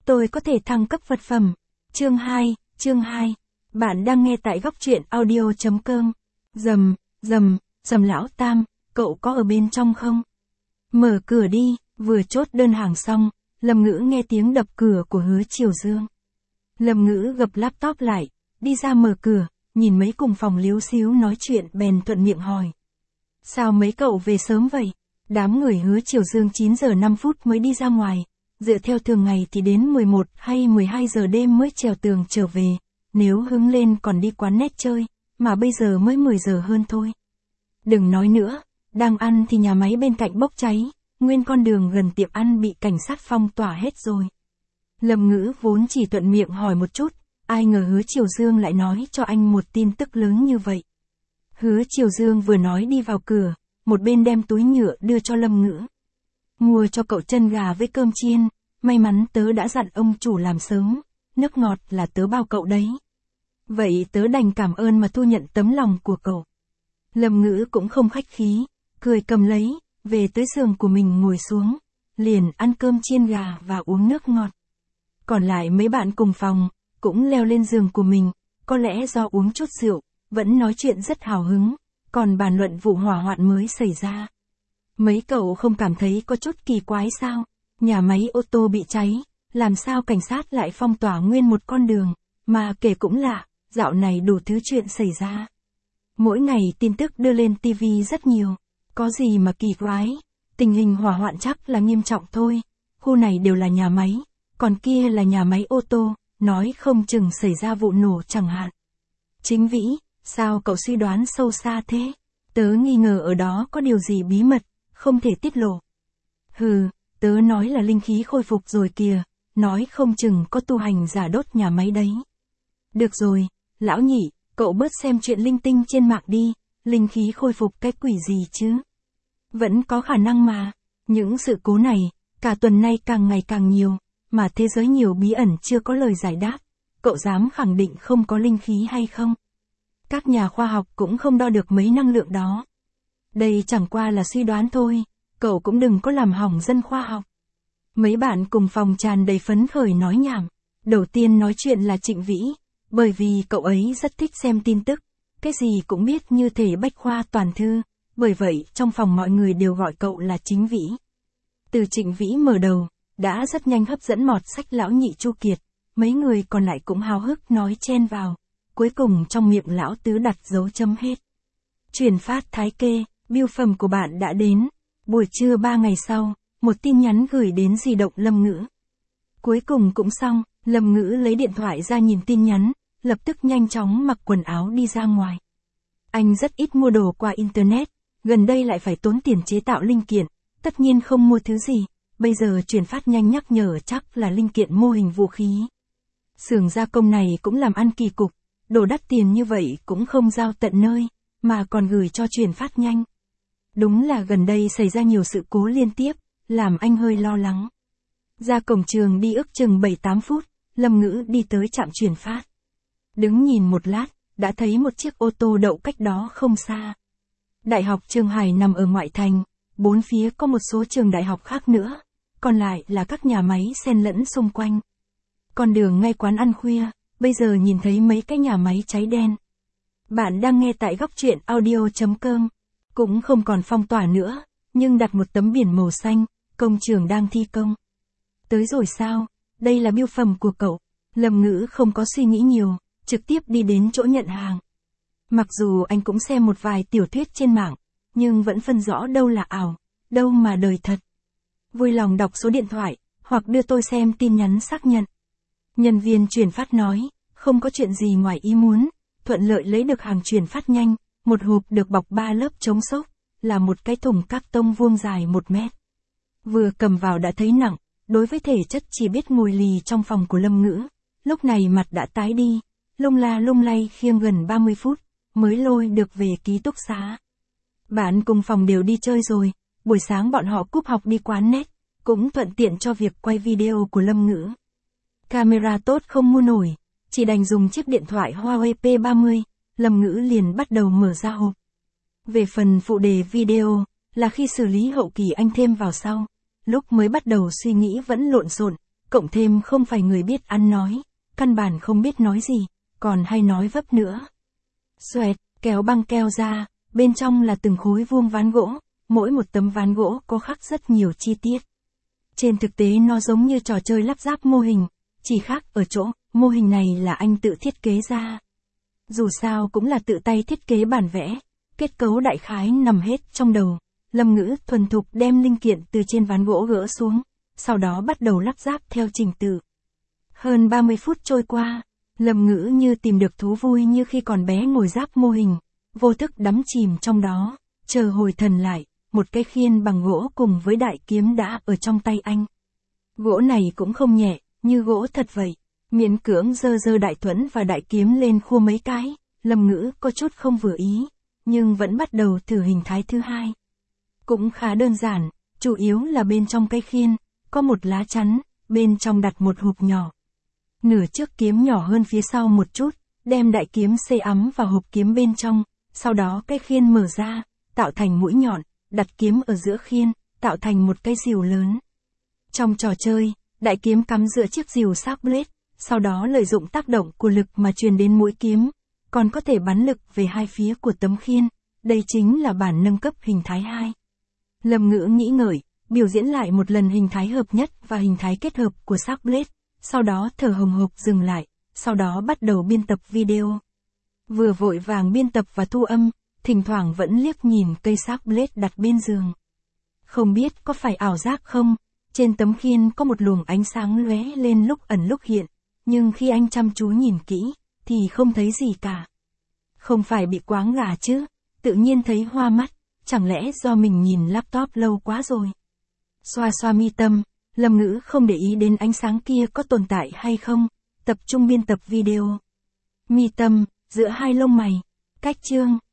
Tôi có thể thăng cấp vật phẩm. Chương 2. Bạn đang nghe tại góc truyện audio.com. Rầm lão Tam, cậu có ở bên trong không? Mở cửa đi, vừa chốt đơn hàng xong, Lâm Ngữ nghe tiếng đập cửa của Hứa Triều Dương. Lâm Ngữ gập laptop lại, đi ra mở cửa, nhìn mấy cùng phòng líu xíu nói chuyện bèn thuận miệng hỏi. Sao mấy cậu về sớm vậy? Đám người Hứa Triều Dương 9 giờ 5 phút mới đi ra ngoài, dựa theo thường ngày thì đến 11 hay 12 giờ đêm mới trèo tường trở về, nếu hứng lên còn đi quán net chơi, mà bây giờ mới 10 giờ hơn thôi. Đừng nói nữa, đang ăn thì nhà máy bên cạnh bốc cháy, nguyên con đường gần tiệm ăn bị cảnh sát phong tỏa hết rồi. Lâm Ngữ vốn chỉ thuận miệng hỏi một chút, ai ngờ Hứa Triều Dương lại nói cho anh một tin tức lớn như vậy. Hứa Triều Dương vừa nói đi vào cửa, một bên đem túi nhựa đưa cho Lâm Ngữ. Mua cho cậu chân gà với cơm chiên, may mắn tớ đã dặn ông chủ làm sớm, nước ngọt là tớ bao cậu đấy. Vậy tớ đành cảm ơn mà thu nhận tấm lòng của cậu. Lâm Ngữ cũng không khách khí, cười cầm lấy, về tới giường của mình ngồi xuống, liền ăn cơm chiên gà và uống nước ngọt. Còn lại mấy bạn cùng phòng, cũng leo lên giường của mình, có lẽ do uống chút rượu, vẫn nói chuyện rất hào hứng, còn bàn luận vụ hỏa hoạn mới xảy ra. Mấy cậu không cảm thấy có chút kỳ quái sao? Nhà máy ô tô bị cháy, làm sao cảnh sát lại phong tỏa nguyên một con đường, mà kể cũng lạ, dạo này đủ thứ chuyện xảy ra. Mỗi ngày tin tức đưa lên TV rất nhiều, có gì mà kỳ quái, tình hình hỏa hoạn chắc là nghiêm trọng thôi, khu này đều là nhà máy, còn kia là nhà máy ô tô, nói không chừng xảy ra vụ nổ chẳng hạn. Chính Vĩ, sao cậu suy đoán sâu xa thế? Tớ nghi ngờ ở đó có điều gì bí mật, không thể tiết lộ. Hừ, tớ nói là linh khí khôi phục rồi kìa, nói không chừng có tu hành giả đốt nhà máy đấy. Được rồi, lão nhị, cậu bớt xem chuyện linh tinh trên mạng đi, linh khí khôi phục cái quỷ gì chứ? Vẫn có khả năng mà, những sự cố này, cả tuần nay càng ngày càng nhiều, mà thế giới nhiều bí ẩn chưa có lời giải đáp, cậu dám khẳng định không có linh khí hay không? Các nhà khoa học cũng không đo được mấy năng lượng đó. Đây chẳng qua là suy đoán thôi, cậu cũng đừng có làm hỏng dân khoa học. Mấy bạn cùng phòng tràn đầy phấn khởi nói nhảm. Đầu tiên nói chuyện là Trịnh Vĩ, bởi vì cậu ấy rất thích xem tin tức, cái gì cũng biết như thể bách khoa toàn thư, bởi vậy trong phòng mọi người đều gọi cậu là Chính Vĩ. Từ Trịnh Vĩ mở đầu, đã rất nhanh hấp dẫn mọt sách lão nhị Chu Kiệt, mấy người còn lại cũng háo hức nói chen vào, cuối cùng trong miệng lão tứ đặt dấu chấm hết. Chuyển phát Thái Kê, bưu phẩm của bạn đã đến. Buổi trưa 3 ngày sau, một tin nhắn gửi đến di động Lâm Ngữ. Cuối cùng cũng xong, Lâm Ngữ lấy điện thoại ra nhìn tin nhắn, lập tức nhanh chóng mặc quần áo đi ra ngoài. Anh rất ít mua đồ qua Internet, gần đây lại phải tốn tiền chế tạo linh kiện, tất nhiên không mua thứ gì, bây giờ chuyển phát nhanh nhắc nhở chắc là linh kiện mô hình vũ khí. Xưởng gia công này cũng làm ăn kỳ cục, đồ đắt tiền như vậy cũng không giao tận nơi, mà còn gửi cho chuyển phát nhanh. Đúng là gần đây xảy ra nhiều sự cố liên tiếp, làm anh hơi lo lắng. Ra cổng trường đi ước chừng 7-8 phút, Lâm Ngữ đi tới trạm chuyển phát. Đứng nhìn một lát, đã thấy một chiếc ô tô đậu cách đó không xa. Đại học Trường Hải nằm ở ngoại thành, bốn phía có một số trường đại học khác nữa, còn lại là các nhà máy xen lẫn xung quanh. Con đường ngay quán ăn khuya, bây giờ nhìn thấy mấy cái nhà máy cháy đen. Bạn đang nghe tại góc truyện audio.com. Cũng không còn phong tỏa nữa, nhưng đặt một tấm biển màu xanh, công trường đang thi công. Tới rồi sao? Đây là bưu phẩm của cậu. Lâm Ngữ không có suy nghĩ nhiều, trực tiếp đi đến chỗ nhận hàng. Mặc dù anh cũng xem một vài tiểu thuyết trên mạng, nhưng vẫn phân rõ đâu là ảo, đâu mà đời thật. Vui lòng đọc số điện thoại, hoặc đưa tôi xem tin nhắn xác nhận. Nhân viên chuyển phát nói, không có chuyện gì ngoài ý muốn, thuận lợi lấy được hàng chuyển phát nhanh. Một hộp được bọc 3 lớp chống xốc, là một cái thùng các tông vuông dài 1 mét. Vừa cầm vào đã thấy nặng, đối với thể chất chỉ biết ngồi lì trong phòng của Lâm Ngữ, lúc này mặt đã tái đi, lung la lung lay khiêng gần 30 phút, mới lôi được về ký túc xá. Bạn cùng phòng đều đi chơi rồi, buổi sáng bọn họ cúp học đi quán net, cũng thuận tiện cho việc quay video của Lâm Ngữ. Camera tốt không mua nổi, chỉ đành dùng chiếc điện thoại Huawei P30. Lâm Ngữ liền bắt đầu mở ra hộp. Về phần phụ đề video, là khi xử lý hậu kỳ anh thêm vào sau. Lúc mới bắt đầu suy nghĩ vẫn lộn xộn, cộng thêm không phải người biết ăn nói, căn bản không biết nói gì, còn hay nói vấp nữa. Xoẹt, kéo băng keo ra, bên trong là từng khối vuông ván gỗ, mỗi một tấm ván gỗ có khắc rất nhiều chi tiết. Trên thực tế nó giống như trò chơi lắp ráp mô hình, chỉ khác ở chỗ, mô hình này là anh tự thiết kế ra. Dù sao cũng là tự tay thiết kế bản vẽ, kết cấu đại khái nằm hết trong đầu. Lâm Ngữ thuần thục đem linh kiện từ trên ván gỗ gỡ xuống, sau đó bắt đầu lắp ráp theo trình tự. Hơn 30 phút trôi qua, Lâm Ngữ như tìm được thú vui như khi còn bé ngồi ráp mô hình, vô thức đắm chìm trong đó, chờ hồi thần lại, một cây khiên bằng gỗ cùng với đại kiếm đã ở trong tay anh. Gỗ này cũng không nhẹ, như gỗ thật vậy. Miễn cưỡng giơ đại thuẫn và đại kiếm lên khua mấy cái, Lâm Ngữ có chút không vừa ý, nhưng vẫn bắt đầu thử hình thái thứ hai. Cũng khá đơn giản, chủ yếu là bên trong cây khiên, có một lá chắn, bên trong đặt một hộp nhỏ. Nửa chiếc kiếm nhỏ hơn phía sau một chút, đem đại kiếm xây ắm vào hộp kiếm bên trong, sau đó cây khiên mở ra, tạo thành mũi nhọn, đặt kiếm ở giữa khiên, tạo thành một cây rìu lớn. Trong trò chơi, đại kiếm cắm giữa chiếc rìu sắc blade, sau đó lợi dụng tác động của lực mà truyền đến mũi kiếm, còn có thể bắn lực về hai phía của tấm khiên, đây chính là bản nâng cấp hình thái 2. Lâm Ngữ nghĩ ngợi, biểu diễn lại một lần hình thái hợp nhất và hình thái kết hợp của sắc blade, sau đó thở hồng hộc dừng lại, sau đó bắt đầu biên tập video. Vừa vội vàng biên tập và thu âm, thỉnh thoảng vẫn liếc nhìn cây sắc blade đặt bên giường. Không biết có phải ảo giác không, trên tấm khiên có một luồng ánh sáng lóe lên lúc ẩn lúc hiện, nhưng khi anh chăm chú nhìn kỹ, thì không thấy gì cả. Không phải bị quáng gà chứ, tự nhiên thấy hoa mắt, chẳng lẽ do mình nhìn laptop lâu quá rồi. Xoa xoa mi tâm, Lâm Ngữ không để ý đến ánh sáng kia có tồn tại hay không, tập trung biên tập video. Mi tâm, giữa hai lông mày, cách chương,